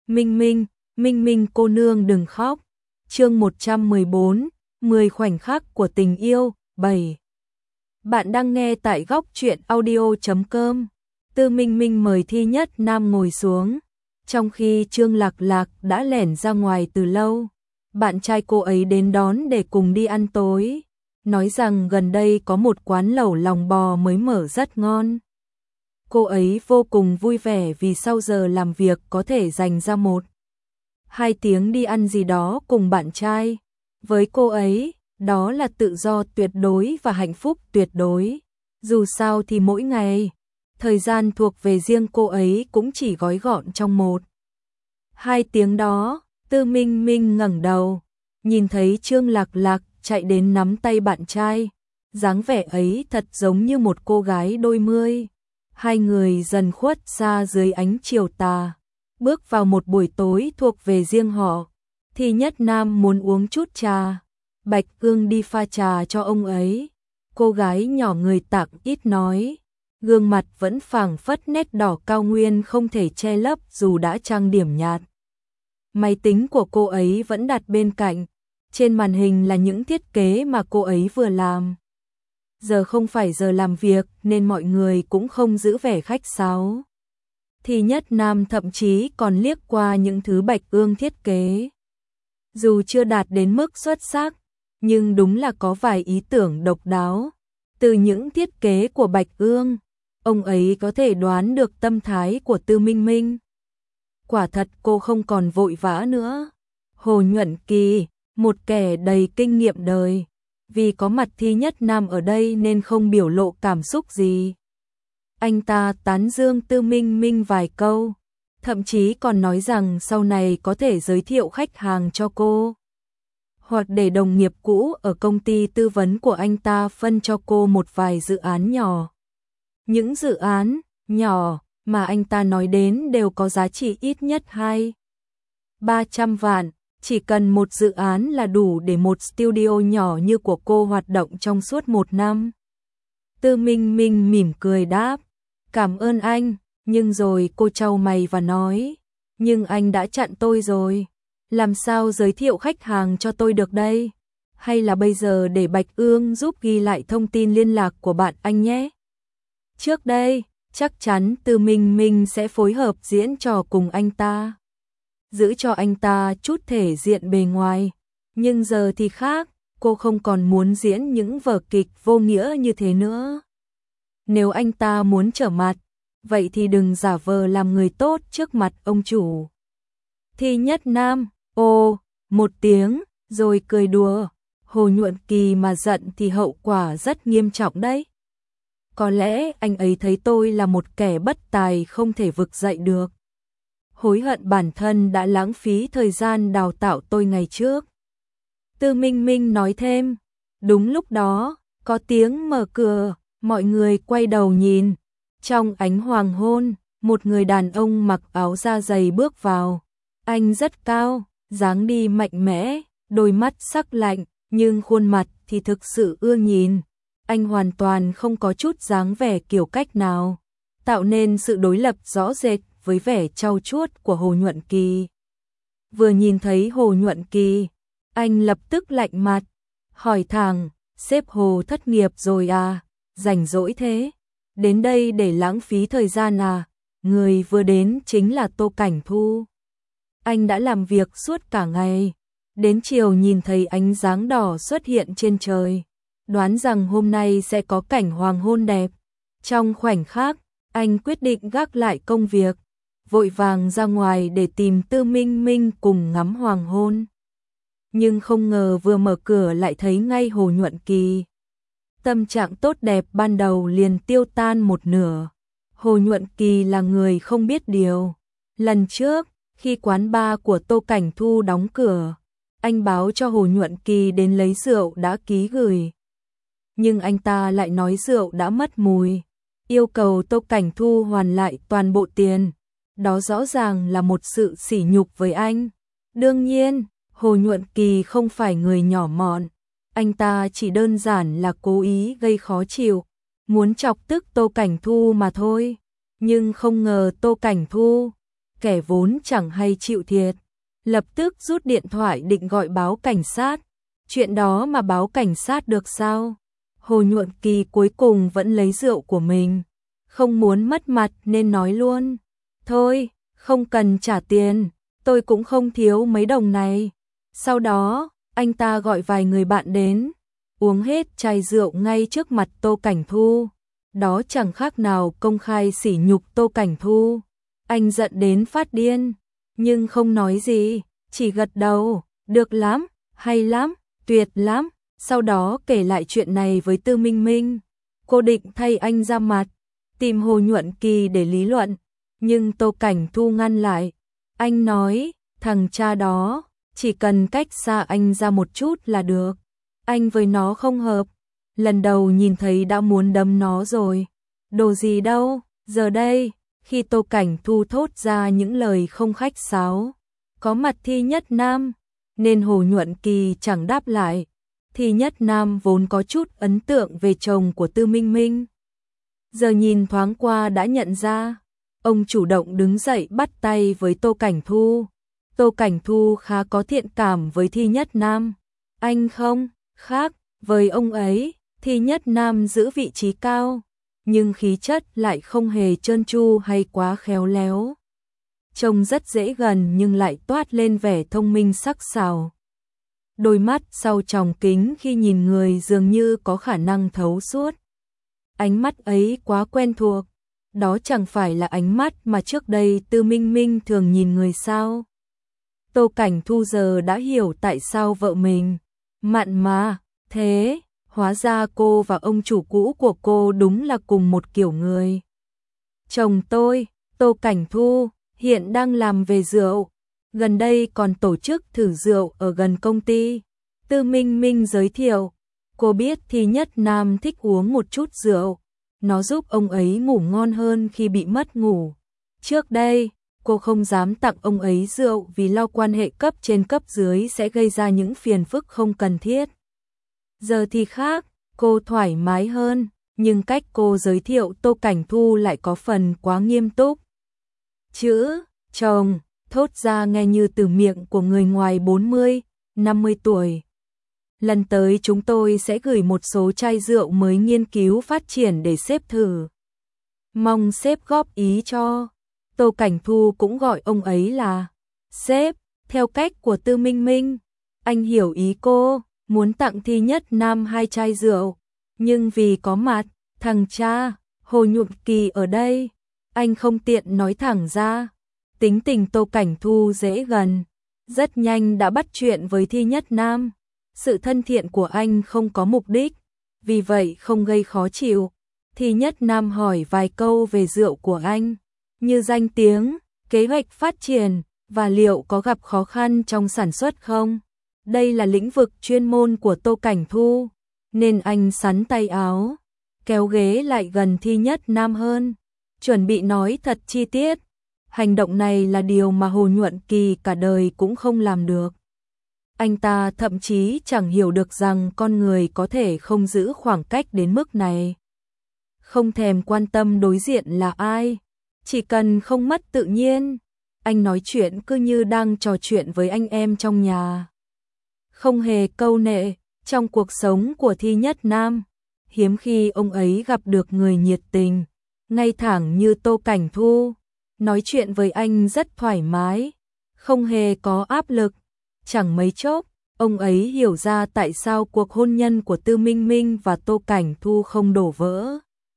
Minh Minh, Minh Minh cô nương đừng khóc. Chương 114, 10 khoảnh khắc của tình yêu, 7. Bạn đang nghe tại góc truyện audio.com. Tư Minh Minh mời Thi Nhất Nam ngồi xuống, trong khi Trương Lạc Lạc đã lẻn ra ngoài từ lâu. Bạn trai cô ấy đến đón để cùng đi ăn tối, nói rằng gần đây có một quán lẩu lòng bò mới mở rất ngon. Cô ấy vô cùng vui vẻ vì sau giờ làm việc có thể dành ra 1-2 tiếng đi ăn gì đó cùng bạn trai. Với cô ấy, đó là tự do tuyệt đối và hạnh phúc tuyệt đối. Dù sao thì mỗi ngày, thời gian thuộc về riêng cô ấy cũng chỉ gói gọn trong 1-2 tiếng đó. Tư Minh Minh ngẩng đầu, nhìn thấy Trương Lạc Lạc chạy đến nắm tay bạn trai. Dáng vẻ ấy thật giống như một cô gái đôi mươi. Hai người dần khuất xa dưới ánh chiều tà, bước vào một buổi tối thuộc về riêng họ. Thì Nhất Nam muốn uống chút trà, Bạch Cương đi pha trà cho ông ấy. Cô gái nhỏ người Tạng ít nói, gương mặt vẫn phảng phất nét đỏ cao nguyên không thể che lấp dù đã trang điểm nhạt. Máy tính của cô ấy vẫn đặt bên cạnh, trên màn hình là những thiết kế mà cô ấy vừa làm. Giờ không phải giờ làm việc nên mọi người cũng không giữ vẻ khách sáo. Thì Nhất Nam thậm chí còn liếc qua những thứ Bạch Ương thiết kế. Dù chưa đạt đến mức xuất sắc, nhưng đúng là có vài ý tưởng độc đáo. Từ những thiết kế của Bạch Ương, ông ấy có thể đoán được tâm thái của Tư Minh Minh. Quả thật cô không còn vội vã nữa. Hồ Nhuận Kỳ, một kẻ đầy kinh nghiệm đời, vì có mặt Thi Nhất Nam ở đây nên không biểu lộ cảm xúc gì. Anh ta tán dương Tư Minh Minh vài câu, thậm chí còn nói rằng sau này có thể giới thiệu khách hàng cho cô, hoặc để đồng nghiệp cũ ở công ty tư vấn của anh ta phân cho cô một vài dự án nhỏ. Những dự án nhỏ mà anh ta nói đến đều có giá trị ít nhất 200-300 vạn. Chỉ cần một dự án là đủ để một studio nhỏ như của cô hoạt động trong suốt 1 năm. Tư Minh Minh mỉm cười đáp, cảm ơn anh, nhưng rồi cô chau mày và nói, nhưng anh đã chặn tôi rồi, làm sao giới thiệu khách hàng cho tôi được đây? Hay là bây giờ để Bạch Ương giúp ghi lại thông tin liên lạc của bạn anh nhé? Trước đây, chắc chắn Tư Minh Minh sẽ phối hợp diễn trò cùng anh ta, giữ cho anh ta chút thể diện bề ngoài. Nhưng giờ thì khác, cô không còn muốn diễn những vở kịch vô nghĩa như thế nữa. Nếu anh ta muốn trở mặt, vậy thì đừng giả vờ làm người tốt trước mặt ông chủ. Thi Nhất Nam, một tiếng, rồi cười đùa, Hồ Nhuận Kỳ mà giận thì hậu quả rất nghiêm trọng đấy. Có lẽ anh ấy thấy tôi là một kẻ bất tài không thể vực dậy được. Hối hận bản thân đã lãng phí thời gian đào tạo tôi ngày trước. Tư Minh Minh nói thêm. Đúng lúc đó, có tiếng mở cửa, mọi người quay đầu nhìn. Trong ánh hoàng hôn, một người đàn ông mặc áo da dày bước vào. Anh rất cao, dáng đi mạnh mẽ, đôi mắt sắc lạnh, nhưng khuôn mặt thì thực sự ưa nhìn. Anh hoàn toàn không có chút dáng vẻ kiểu cách nào, tạo nên sự đối lập rõ rệt với vẻ trau chuốt của Hồ Nhuận Kỳ. Vừa nhìn thấy Hồ Nhuận Kỳ, anh lập tức lạnh mặt, hỏi thẳng, sếp Hồ thất nghiệp rồi à, rảnh rỗi thế, đến đây để lãng phí thời gian à? Người vừa đến chính là Tô Cảnh Thu. Anh đã làm việc suốt cả ngày, đến chiều nhìn thấy ánh sáng đỏ xuất hiện trên trời, đoán rằng hôm nay sẽ có cảnh hoàng hôn đẹp. Trong khoảnh khắc, anh quyết định gác lại công việc, vội vàng ra ngoài để tìm Tư Minh Minh cùng ngắm hoàng hôn. Nhưng không ngờ vừa mở cửa lại thấy ngay Hồ Nhuận Kỳ. Tâm trạng tốt đẹp ban đầu liền tiêu tan một nửa. Hồ Nhuận Kỳ là người không biết điều. Lần trước, khi quán bar của Tô Cảnh Thu đóng cửa, anh báo cho Hồ Nhuận Kỳ đến lấy rượu đã ký gửi. Nhưng anh ta lại nói rượu đã mất mùi, yêu cầu Tô Cảnh Thu hoàn lại toàn bộ tiền. Đó rõ ràng là một sự sỉ nhục với anh. Đương nhiên, Hồ Nhuận Kỳ không phải người nhỏ mọn. Anh ta chỉ đơn giản là cố ý gây khó chịu, muốn chọc tức Tô Cảnh Thu mà thôi. Nhưng không ngờ Tô Cảnh Thu kẻ vốn chẳng hay chịu thiệt, lập tức rút điện thoại định gọi báo cảnh sát. Chuyện đó mà báo cảnh sát được sao? Hồ Nhuận Kỳ cuối cùng vẫn lấy rượu của mình, không muốn mất mặt nên nói luôn. Thôi, không cần trả tiền, tôi cũng không thiếu mấy đồng này. Sau đó, anh ta gọi vài người bạn đến, uống hết chai rượu ngay trước mặt Tô Cảnh Thu. Đó chẳng khác nào công khai sỉ nhục Tô Cảnh Thu. Anh giận đến phát điên, nhưng không nói gì, chỉ gật đầu, được lắm, hay lắm, tuyệt lắm. Sau đó kể lại chuyện này với Tư Minh Minh. Cô định thay anh ra mặt, tìm Hồ Nhuận Kỳ để lý luận, nhưng Tô Cảnh Thu ngăn lại. Anh nói, thằng cha đó, chỉ cần cách xa anh ra một chút là được. Anh với nó không hợp, lần đầu nhìn thấy đã muốn đấm nó rồi. Đồ gì đâu, giờ đây, khi Tô Cảnh Thu thốt ra những lời không khách sáo, có mặt Thi Nhất Nam, nên Hồ Nhuận Kỳ chẳng đáp lại. Thi Nhất Nam vốn có chút ấn tượng về chồng của Tư Minh Minh. Giờ nhìn thoáng qua đã nhận ra, ông chủ động đứng dậy bắt tay với Tô Cảnh Thu. Tô Cảnh Thu khá có thiện cảm với Thi Nhất Nam. Anh không khác với ông ấy, Thi Nhất Nam giữ vị trí cao, nhưng khí chất lại không hề trơn tru hay quá khéo léo. Trông rất dễ gần nhưng lại toát lên vẻ thông minh sắc sảo. Đôi mắt sau tròng kính khi nhìn người dường như có khả năng thấu suốt. Ánh mắt ấy quá quen thuộc, đó chẳng phải là ánh mắt mà trước đây Tư Minh Minh thường nhìn người sao. Tô Cảnh Thu giờ đã hiểu tại sao vợ mình mặn mà thế, hóa ra cô và ông chủ cũ của cô đúng là cùng một kiểu người. Chồng tôi, Tô Cảnh Thu, hiện đang làm về rượu, gần đây còn tổ chức thử rượu ở gần công ty. Tư Minh Minh giới thiệu, cô biết Thi Nhất Nam thích uống một chút rượu, nó giúp ông ấy ngủ ngon hơn khi bị mất ngủ. Trước đây, cô không dám tặng ông ấy rượu vì lo quan hệ cấp trên cấp dưới sẽ gây ra những phiền phức không cần thiết. Giờ thì khác, cô thoải mái hơn, nhưng cách cô giới thiệu Tô Cảnh Thu lại có phần quá nghiêm túc. Chữ chồng thốt ra nghe như từ miệng của người ngoài 40, 50 tuổi. Lần tới chúng tôi sẽ gửi một số chai rượu mới nghiên cứu phát triển để sếp thử. Mong sếp góp ý cho. Tô Cảnh Thu cũng gọi ông ấy là sếp, theo cách của Tư Minh Minh. Anh hiểu ý cô, muốn tặng Thi Nhất Nam 2 chai rượu, nhưng vì có mặt thằng cha Hồ Nhuận Kỳ ở đây, anh không tiện nói thẳng ra. Tính tình Tô Cảnh Thu dễ gần, rất nhanh đã bắt chuyện với Thi Nhất Nam. Sự thân thiện của anh không có mục đích, vì vậy không gây khó chịu. Thi Nhất Nam hỏi vài câu về rượu của anh, như danh tiếng, kế hoạch phát triển, và liệu có gặp khó khăn trong sản xuất không. Đây là lĩnh vực chuyên môn của Tô Cảnh Thu, nên anh xắn tay áo, kéo ghế lại gần Thi Nhất Nam hơn, chuẩn bị nói thật chi tiết. Hành động này là điều mà Hồ Nhuận Kỳ cả đời cũng không làm được. Anh ta thậm chí chẳng hiểu được rằng con người có thể không giữ khoảng cách đến mức này. Không thèm quan tâm đối diện là ai, chỉ cần không mất tự nhiên. Anh nói chuyện cứ như đang trò chuyện với anh em trong nhà. Không hề câu nệ. Trong cuộc sống của Thi Nhất Nam, hiếm khi ông ấy gặp được người nhiệt tình, ngay thẳng như Tô Cảnh Thu. Nói chuyện với anh rất thoải mái, không hề có áp lực. Chẳng mấy chốc, ông ấy hiểu ra tại sao cuộc hôn nhân của Tư Minh Minh và Tô Cảnh Thu không đổ vỡ.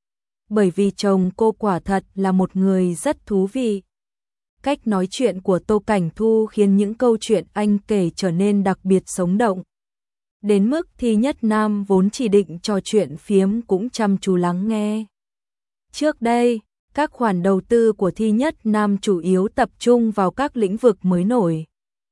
Bởi vì chồng cô quả thật là một người rất thú vị. Cách nói chuyện của Tô Cảnh Thu khiến những câu chuyện anh kể trở nên đặc biệt sống động. Đến mức Thi Nhất Nam vốn chỉ định trò chuyện phiếm cũng chăm chú lắng nghe. Trước đây, các khoản đầu tư của Thi Nhất Nam chủ yếu tập trung vào các lĩnh vực mới nổi.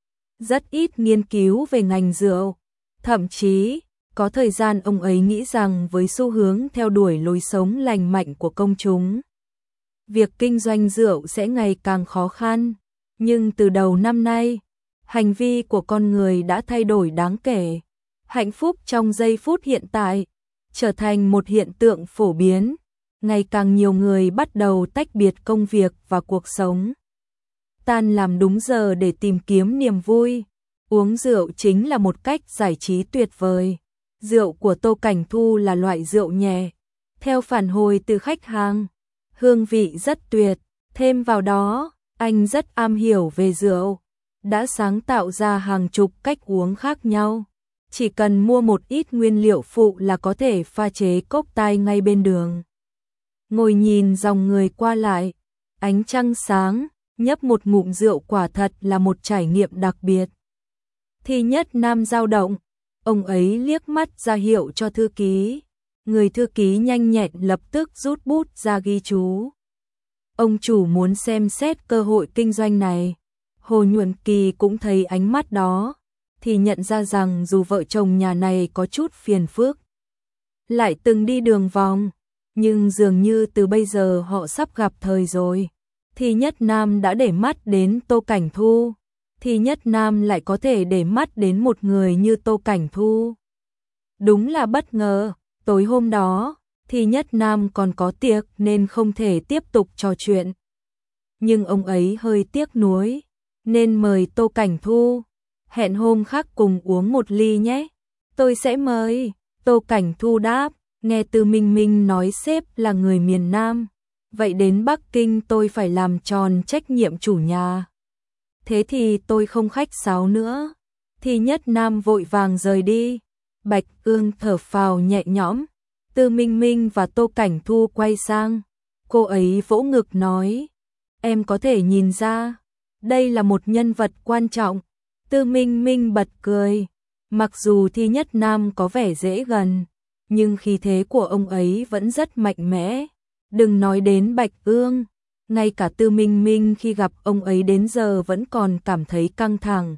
Rất ít nghiên cứu về ngành rượu. Thậm chí, có thời gian ông ấy nghĩ rằng với xu hướng theo đuổi lối sống lành mạnh của công chúng, việc kinh doanh rượu sẽ ngày càng khó khăn. Nhưng từ đầu năm nay, hành vi của con người đã thay đổi đáng kể. Hạnh phúc trong giây phút hiện tại trở thành một hiện tượng phổ biến. Ngày càng nhiều người bắt đầu tách biệt công việc và cuộc sống. tan làm đúng giờ để tìm kiếm niềm vui. Uống rượu chính là một cách giải trí tuyệt vời. Rượu của Tô Cảnh Thu là loại rượu nhẹ, theo phản hồi từ khách hàng, hương vị rất tuyệt, thêm vào đó, anh rất am hiểu về rượu, đã sáng tạo ra hàng chục cách uống khác nhau. Chỉ cần mua một ít nguyên liệu phụ là có thể pha chế cốc tai ngay bên đường. Ngồi nhìn dòng người qua lại, ánh trăng sáng, nhấp một ngụm rượu quả thật là một trải nghiệm đặc biệt. Thi Nhất Nam dao động, ông ấy liếc mắt ra hiệu cho thư ký. Người thư ký nhanh nhẹn lập tức rút bút ra ghi chú. Ông chủ muốn xem xét cơ hội kinh doanh này. Hồ Nhuận Kỳ cũng thấy ánh mắt đó, thì nhận ra rằng dù vợ chồng nhà này có chút phiền phức, lại từng đi đường vòng, nhưng dường như từ bây giờ họ sắp gặp thời rồi. Thi Nhất Nam đã để mắt đến Tô Cảnh Thu, Thi Nhất Nam lại có thể để mắt đến một người như Tô Cảnh Thu. Đúng là bất ngờ, tối hôm đó, Thi Nhất Nam còn có tiệc nên không thể tiếp tục trò chuyện. Nhưng ông ấy hơi tiếc nuối, nên mời Tô Cảnh Thu, hẹn hôm khác cùng uống một ly nhé. Tôi sẽ mời, Tô Cảnh Thu đáp, nghe từ Minh Minh nói sếp là người miền Nam. Vậy đến Bắc Kinh tôi phải làm tròn trách nhiệm chủ nhà. Thế thì tôi không khách sáo nữa. Thi Nhất Nam vội vàng rời đi. Bạch Ương thở phào nhẹ nhõm. Từ Minh Minh và Tô Cảnh Thu quay sang. Cô ấy vỗ ngực nói. Em có thể nhìn ra, đây là một nhân vật quan trọng. Từ Minh Minh bật cười. Mặc dù Thi Nhất Nam có vẻ dễ gần, nhưng khí thế của ông ấy vẫn rất mạnh mẽ. Đừng nói đến Bạch Ương, ngay cả Tư Minh Minh khi gặp ông ấy đến giờ vẫn còn cảm thấy căng thẳng.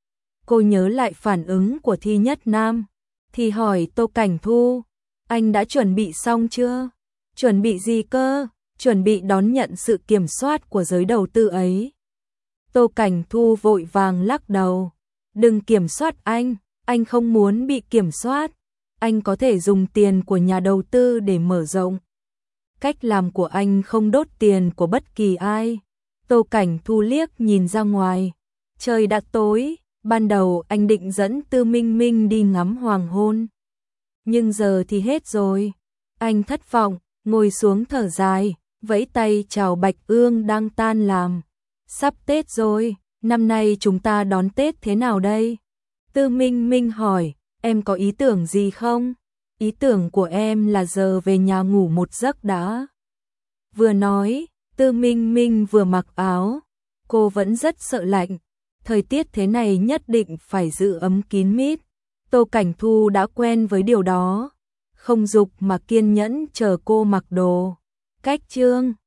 Cô nhớ lại phản ứng của Thi Nhất Nam, thì hỏi Tô Cảnh Thu, anh đã chuẩn bị xong chưa? Chuẩn bị gì cơ? Chuẩn bị đón nhận sự kiểm soát của giới đầu tư ấy. Tô Cảnh Thu vội vàng lắc đầu, đừng kiểm soát anh không muốn bị kiểm soát, anh có thể dùng tiền của nhà đầu tư để mở rộng. Cách làm của anh không đốt tiền của bất kỳ ai. Tô Cảnh Thu liếc nhìn ra ngoài. Trời đã tối, ban đầu anh định dẫn Tư Minh Minh đi ngắm hoàng hôn. Nhưng giờ thì hết rồi. Anh thất vọng, ngồi xuống thở dài, vẫy tay chào Bạch Ương đang tan làm. Sắp Tết rồi, năm nay chúng ta đón Tết thế nào đây? Tư Minh Minh hỏi, em có ý tưởng gì không? Ý tưởng của em là giờ về nhà ngủ một giấc đã. Vừa nói, Tư Minh Minh vừa mặc áo. Cô vẫn rất sợ lạnh. Thời tiết thế này nhất định phải giữ ấm kín mít. Tô Cảnh Thu đã quen với điều đó. Không dục mà kiên nhẫn chờ cô mặc đồ. Cách chương